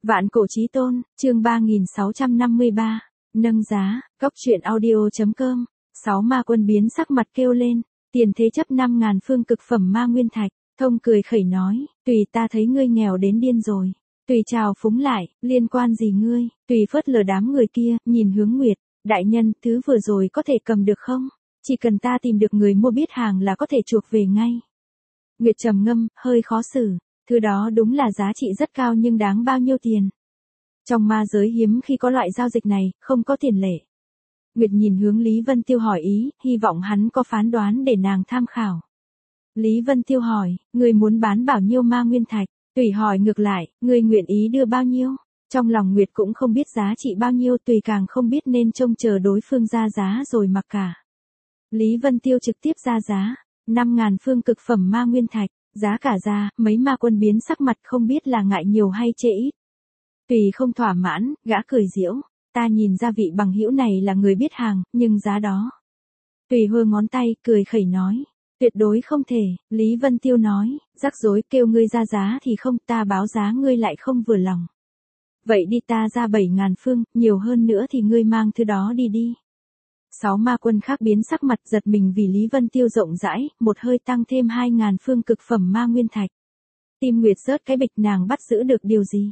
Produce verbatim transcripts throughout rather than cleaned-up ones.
Vạn cổ chí tôn, chương ba nghìn sáu trăm năm mươi ba, nâng giá, cóc truyện audio.com, sáu ma quân biến sắc mặt kêu lên, tiền thế chấp năm ngàn phương cực phẩm ma nguyên thạch, thông cười khẩy nói, tùy ta thấy ngươi nghèo đến điên rồi, tùy chào phúng lại, liên quan gì ngươi, tùy phớt lờ đám người kia, nhìn hướng Nguyệt, đại nhân, thứ vừa rồi có thể cầm được không, chỉ cần ta tìm được người mua biết hàng là có thể chuộc về ngay. Nguyệt trầm ngâm, hơi khó xử. Thứ đó đúng là giá trị rất cao nhưng đáng bao nhiêu tiền. Trong ma giới hiếm khi có loại giao dịch này, không có tiền lệ. Nguyệt nhìn hướng Lý Vân Tiêu hỏi ý, hy vọng hắn có phán đoán để nàng tham khảo. Lý Vân Tiêu hỏi, người muốn bán bao nhiêu ma nguyên thạch? Tùy hỏi ngược lại, người nguyện ý đưa bao nhiêu? Trong lòng Nguyệt cũng không biết giá trị bao nhiêu, Tùy càng không biết nên trông chờ đối phương ra giá rồi mặc cả. Lý Vân Tiêu trực tiếp ra giá, năm ngàn phương cực phẩm ma nguyên thạch. Giá cả ra, mấy ma quân biến sắc mặt không biết là ngại nhiều hay chê ít. Tùy không thỏa mãn, gã cười giễu, ta nhìn ra vị bằng hữu này là người biết hàng, nhưng giá đó. Tùy hơ ngón tay, cười khẩy nói, tuyệt đối không thể, Lý Vân Tiêu nói, rắc rối kêu ngươi ra giá thì không, ta báo giá ngươi lại không vừa lòng. Vậy đi ta ra bảy ngàn phương, nhiều hơn nữa thì ngươi mang thứ đó đi đi. Sáu ma quân khác biến sắc mặt giật mình vì Lý Vân Tiêu rộng rãi, một hơi tăng thêm hai ngàn phương cực phẩm ma nguyên thạch. Tim Nguyệt rớt cái bịch nàng bắt giữ được điều gì?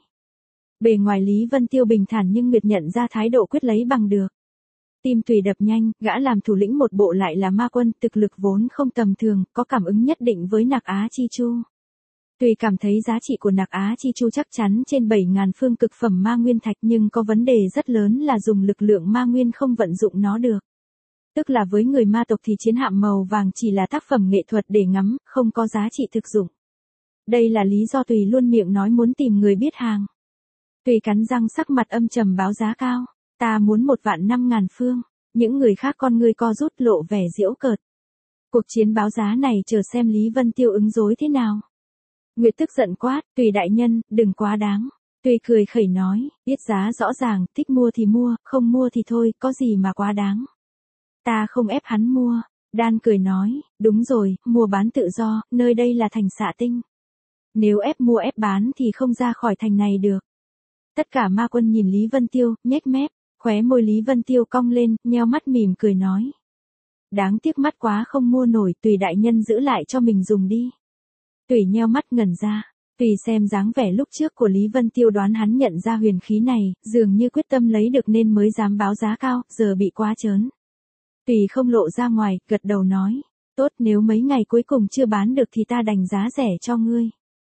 Bề ngoài Lý Vân Tiêu bình thản nhưng Nguyệt nhận ra thái độ quyết lấy bằng được. Tim Tùy đập nhanh, gã làm thủ lĩnh một bộ lại là ma quân, thực lực vốn không tầm thường, có cảm ứng nhất định với Nạc Á Chi Chu. Tùy cảm thấy giá trị của Nạc Á Chi Chu chắc chắn trên bảy ngàn phương cực phẩm ma nguyên thạch nhưng có vấn đề rất lớn là dùng lực lượng ma nguyên không vận dụng nó được. Tức là với người ma tộc thì chiến hạm màu vàng chỉ là tác phẩm nghệ thuật để ngắm, không có giá trị thực dụng. Đây là lý do Tùy luôn miệng nói muốn tìm người biết hàng. Tùy cắn răng sắc mặt âm trầm báo giá cao, ta muốn một vạn năm ngàn phương, những người khác con ngươi co rút lộ vẻ giễu cợt. Cuộc chiến báo giá này chờ xem Lý Vân Tiêu ứng dối thế nào. Nguyệt tức giận quát, Tùy đại nhân, đừng quá đáng. Tùy cười khẩy nói, biết giá rõ ràng, thích mua thì mua, không mua thì thôi, có gì mà quá đáng. Ta không ép hắn mua. Đan cười nói, đúng rồi, mua bán tự do, nơi đây là thành Xạ Tinh. Nếu ép mua ép bán thì không ra khỏi thành này được. Tất cả ma quân nhìn Lý Vân Tiêu, nhếch mép, khóe môi Lý Vân Tiêu cong lên, nheo mắt mỉm cười nói. Đáng tiếc mắt quá không mua nổi, Tùy đại nhân giữ lại cho mình dùng đi. Tùy nheo mắt ngẩn ra, Tùy xem dáng vẻ lúc trước của Lý Vân Tiêu đoán hắn nhận ra huyền khí này, dường như quyết tâm lấy được nên mới dám báo giá cao, giờ bị quá trớn. Tùy không lộ ra ngoài, gật đầu nói, tốt nếu mấy ngày cuối cùng chưa bán được thì ta đành giá rẻ cho ngươi.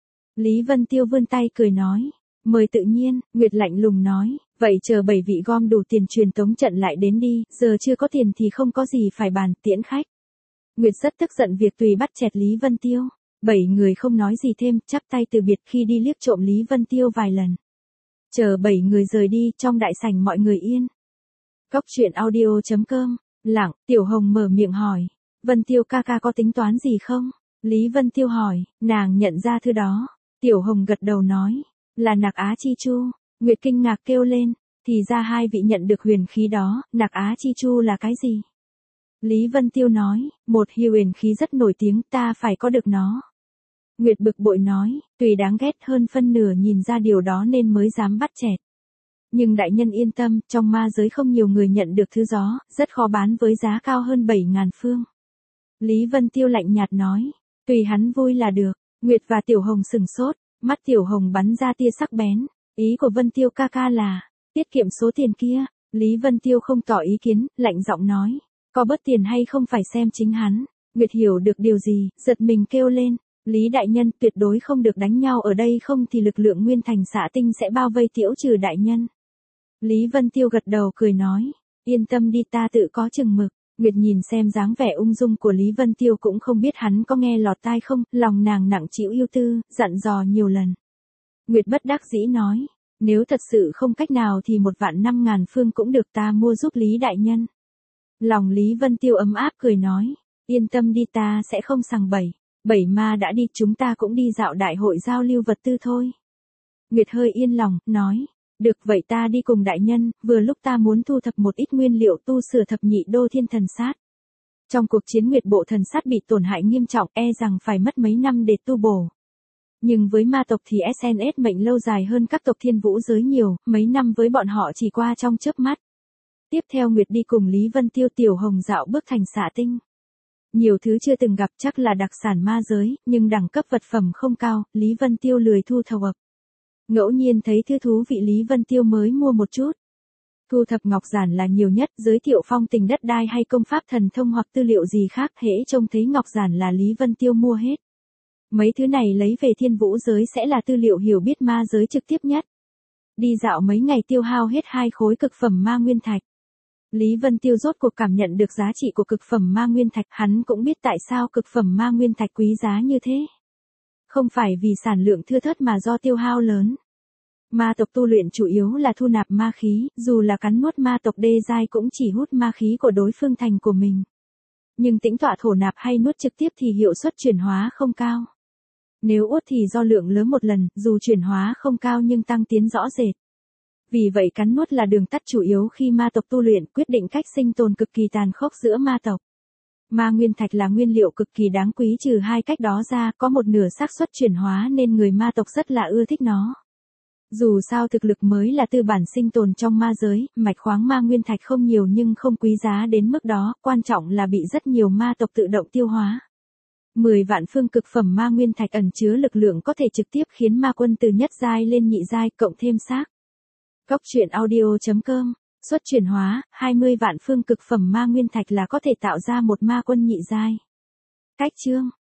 Lý Vân Tiêu vươn tay cười nói, mời tự nhiên, Nguyệt lạnh lùng nói, vậy chờ bảy vị gom đủ tiền truyền tống trận lại đến đi, giờ chưa có tiền thì không có gì phải bàn, tiễn khách. Nguyệt rất tức giận việc Tùy bắt chẹt Lý Vân Tiêu, bảy người không nói gì thêm, chắp tay từ biệt khi đi liếc trộm Lý Vân Tiêu vài lần. Chờ bảy người rời đi, trong đại sảnh mọi người yên. Cóc truyện audio.com. Lặng, Tiểu Hồng mở miệng hỏi, Vân Tiêu ca ca có tính toán gì không? Lý Vân Tiêu hỏi, nàng nhận ra thứ đó. Tiểu Hồng gật đầu nói, là Nạc Á Chi Chu. Nguyệt kinh ngạc kêu lên, thì ra hai vị nhận được huyền khí đó, Nạc Á Chi Chu là cái gì? Lý Vân Tiêu nói, một huyền khí rất nổi tiếng, ta phải có được nó. Nguyệt bực bội nói, Tùy đáng ghét hơn phân nửa nhìn ra điều đó nên mới dám bắt chẹt. Nhưng đại nhân yên tâm, trong ma giới không nhiều người nhận được thứ đó, rất khó bán với giá cao hơn bảy ngàn phương. Lý Vân Tiêu lạnh nhạt nói, tùy hắn vui là được. Nguyệt và Tiểu Hồng sừng sốt, mắt Tiểu Hồng bắn ra tia sắc bén. Ý của Vân Tiêu ca ca là, tiết kiệm số tiền kia. Lý Vân Tiêu không tỏ ý kiến, lạnh giọng nói, có bớt tiền hay không phải xem chính hắn. Nguyệt hiểu được điều gì, giật mình kêu lên. Lý đại nhân tuyệt đối không được đánh nhau ở đây không thì lực lượng nguyên thành Xạ Tinh sẽ bao vây tiễu trừ đại nhân. Lý Vân Tiêu gật đầu cười nói, yên tâm đi ta tự có chừng mực. Nguyệt nhìn xem dáng vẻ ung dung của Lý Vân Tiêu cũng không biết hắn có nghe lọt tai không, lòng nàng nặng chịu yêu tư, dặn dò nhiều lần. Nguyệt bất đắc dĩ nói, nếu thật sự không cách nào thì một vạn năm ngàn phương cũng được ta mua giúp Lý đại nhân. Lòng Lý Vân Tiêu ấm áp cười nói, yên tâm đi ta sẽ không sằng bậy. Bảy ma đã đi chúng ta cũng đi dạo đại hội giao lưu vật tư thôi. Nguyệt hơi yên lòng, nói. Được vậy ta đi cùng đại nhân, vừa lúc ta muốn thu thập một ít nguyên liệu tu sửa thập nhị đô thiên thần sát. Trong cuộc chiến Nguyệt bộ thần sát bị tổn hại nghiêm trọng e rằng phải mất mấy năm để tu bổ. Nhưng với ma tộc thì ét en ét mệnh lâu dài hơn các tộc thiên vũ giới nhiều, mấy năm với bọn họ chỉ qua trong chớp mắt. Tiếp theo Nguyệt đi cùng Lý Vân Tiêu Tiểu Hồng dạo bước thành xạ tinh. Nhiều thứ chưa từng gặp chắc là đặc sản ma giới, nhưng đẳng cấp vật phẩm không cao, Lý Vân Tiêu lười thu thập. Ngẫu nhiên thấy thứ thú vị Lý Vân Tiêu mới mua một chút. Thu thập ngọc giản là nhiều nhất, giới thiệu phong tình đất đai hay công pháp thần thông hoặc tư liệu gì khác, hễ trông thấy ngọc giản là Lý Vân Tiêu mua hết. Mấy thứ này lấy về thiên vũ giới sẽ là tư liệu hiểu biết ma giới trực tiếp nhất. Đi dạo mấy ngày tiêu hao hết hai khối cực phẩm ma nguyên thạch. Lý Vân Tiêu rốt cuộc cảm nhận được giá trị của cực phẩm ma nguyên thạch, hắn cũng biết tại sao cực phẩm ma nguyên thạch quý giá như thế. Không phải vì sản lượng thưa thớt mà do tiêu hao lớn. Ma tộc tu luyện chủ yếu là thu nạp ma khí, dù là cắn nuốt ma tộc đê giai cũng chỉ hút ma khí của đối phương thành của mình. Nhưng tĩnh tọa thổ nạp hay nuốt trực tiếp thì hiệu suất chuyển hóa không cao. Nếu uất thì do lượng lớn một lần, dù chuyển hóa không cao nhưng tăng tiến rõ rệt. Vì vậy cắn nuốt là đường tắt chủ yếu khi ma tộc tu luyện, quyết định cách sinh tồn cực kỳ tàn khốc giữa ma tộc. Ma nguyên thạch là nguyên liệu cực kỳ đáng quý, trừ hai cách đó ra, có một nửa xác suất chuyển hóa nên người ma tộc rất là ưa thích nó. Dù sao thực lực mới là tư bản sinh tồn trong ma giới, mạch khoáng ma nguyên thạch không nhiều nhưng không quý giá đến mức đó, quan trọng là bị rất nhiều ma tộc tự động tiêu hóa. mười vạn phương cực phẩm ma nguyên thạch ẩn chứa lực lượng có thể trực tiếp khiến ma quân từ nhất giai lên nhị giai, cộng thêm xác. Cốc truyện audio chấm com, xuất chuyển hóa, hai mươi vạn phương cực phẩm ma nguyên thạch là có thể tạo ra một ma quân nhị giai. Cách chương